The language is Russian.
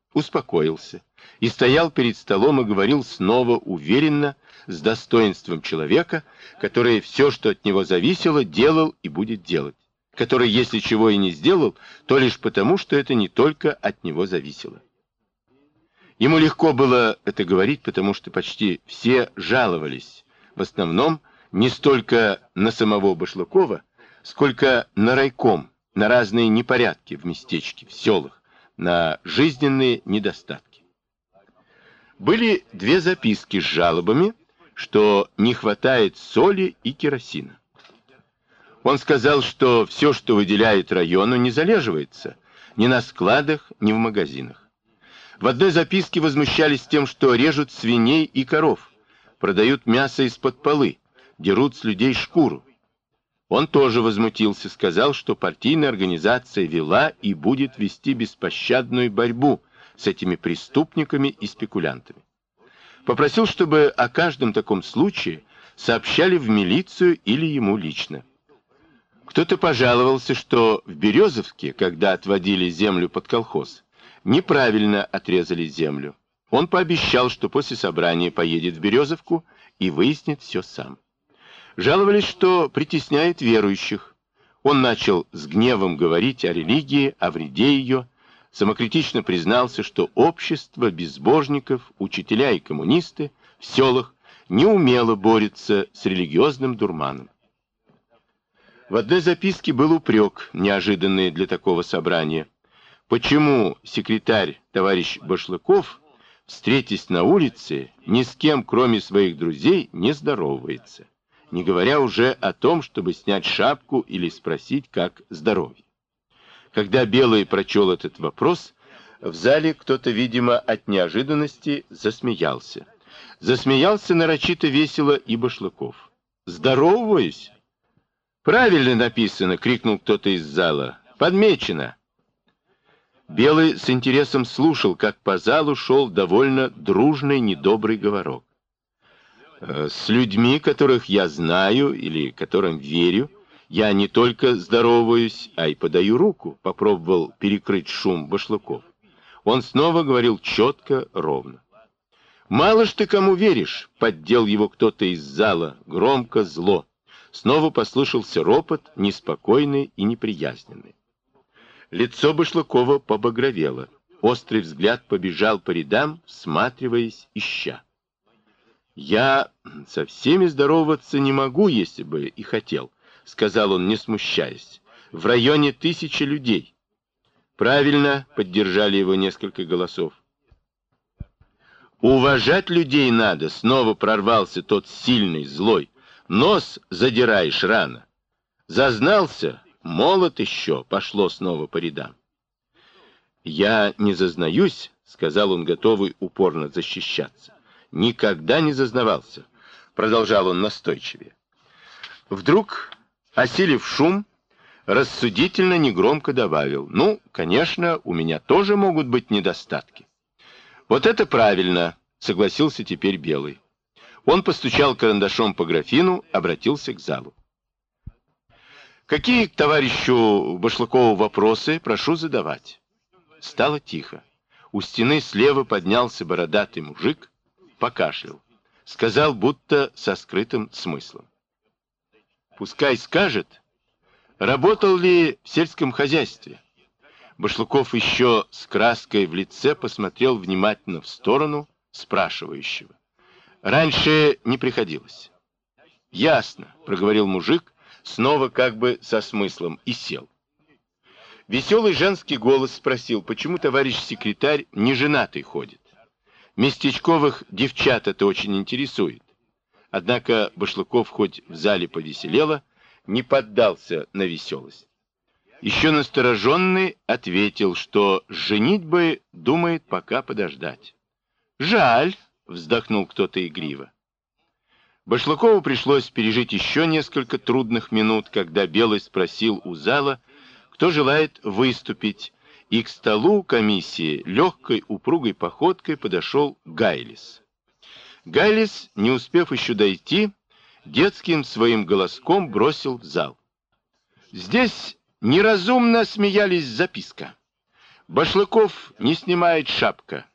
успокоился и стоял перед столом и говорил снова уверенно, с достоинством человека, который все, что от него зависело, делал и будет делать, который, если чего и не сделал, то лишь потому, что это не только от него зависело. Ему легко было это говорить, потому что почти все жаловались, в основном не столько на самого Башлыкова, сколько на райком, на разные непорядки в местечке, в селах, на жизненные недостатки. Были две записки с жалобами, что не хватает соли и керосина. Он сказал, что все, что выделяет району, не залеживается ни на складах, ни в магазинах. В одной записке возмущались тем, что режут свиней и коров, продают мясо из-под полы, дерут с людей шкуру. Он тоже возмутился, сказал, что партийная организация вела и будет вести беспощадную борьбу с этими преступниками и спекулянтами. Попросил, чтобы о каждом таком случае сообщали в милицию или ему лично. Кто-то пожаловался, что в Березовке, когда отводили землю под колхоз, неправильно отрезали землю. Он пообещал, что после собрания поедет в Березовку и выяснит все сам. Жаловались, что притесняет верующих. Он начал с гневом говорить о религии, о вреде ее, самокритично признался, что общество безбожников, учителя и коммунисты в селах неумело борются с религиозным дурманом. В одной записке был упрек, неожиданный для такого собрания. Почему секретарь товарищ Башлыков, встретясь на улице, ни с кем, кроме своих друзей, не здоровается, не говоря уже о том, чтобы снять шапку или спросить, как здоровье. Когда Белый прочел этот вопрос, в зале кто-то, видимо, от неожиданности засмеялся. Засмеялся нарочито весело и Башлыков. «Здороваюсь?» «Правильно написано!» — крикнул кто-то из зала. «Подмечено!» Белый с интересом слушал, как по залу шел довольно дружный недобрый говорок. «С людьми, которых я знаю или которым верю, я не только здороваюсь, а и подаю руку», — попробовал перекрыть шум Башлыков. Он снова говорил четко, ровно. «Мало ж ты кому веришь!» — поддел его кто-то из зала, громко, зло. Снова послышался ропот, неспокойный и неприязненный. Лицо Башлыкова побагровело. Острый взгляд побежал по рядам, всматриваясь, ища. «Я со всеми здороваться не могу, если бы и хотел», — сказал он, не смущаясь. «В районе 1000 людей». «Правильно», — поддержали его несколько голосов. «Уважать людей надо», — снова прорвался тот сильный, злой. «Нос задираешь рано. Зазнался, молод еще», — пошло снова по рядам. «Я не зазнаюсь», — сказал он, готовый упорно защищаться. «Никогда не зазнавался», — продолжал он настойчивее. Вдруг, осилив шум, рассудительно негромко добавил: «Ну, конечно, у меня тоже могут быть недостатки». «Вот это правильно», — согласился теперь Белый. Он постучал карандашом по графину, обратился к залу. «Какие к товарищу Башлыкову вопросы, прошу задавать». Стало тихо. У стены слева поднялся бородатый мужик, покашлял. Сказал, будто со скрытым смыслом. «Пускай скажет, работал ли в сельском хозяйстве?» Башлыков еще с краской в лице посмотрел внимательно в сторону спрашивающего. «Раньше не приходилось». «Ясно», — проговорил мужик, снова как бы со смыслом, и сел. Веселый женский голос спросил, почему товарищ секретарь не женатый ходит. Местечковых девчат это очень интересует. Однако Башлыков, хоть в зале повеселело, не поддался на веселость. Еще настороженный ответил, что женитьбы думает пока подождать. «Жаль», — вздохнул кто-то игриво. Башлыкову пришлось пережить еще несколько трудных минут, когда Белый спросил у зала, кто желает выступить, и к столу комиссии легкой упругой походкой подошел Гайлис. Гайлис, не успев еще дойти, детским своим голоском бросил в зал. Здесь неразумно смеялись записка. Башлыков не снимает шапка.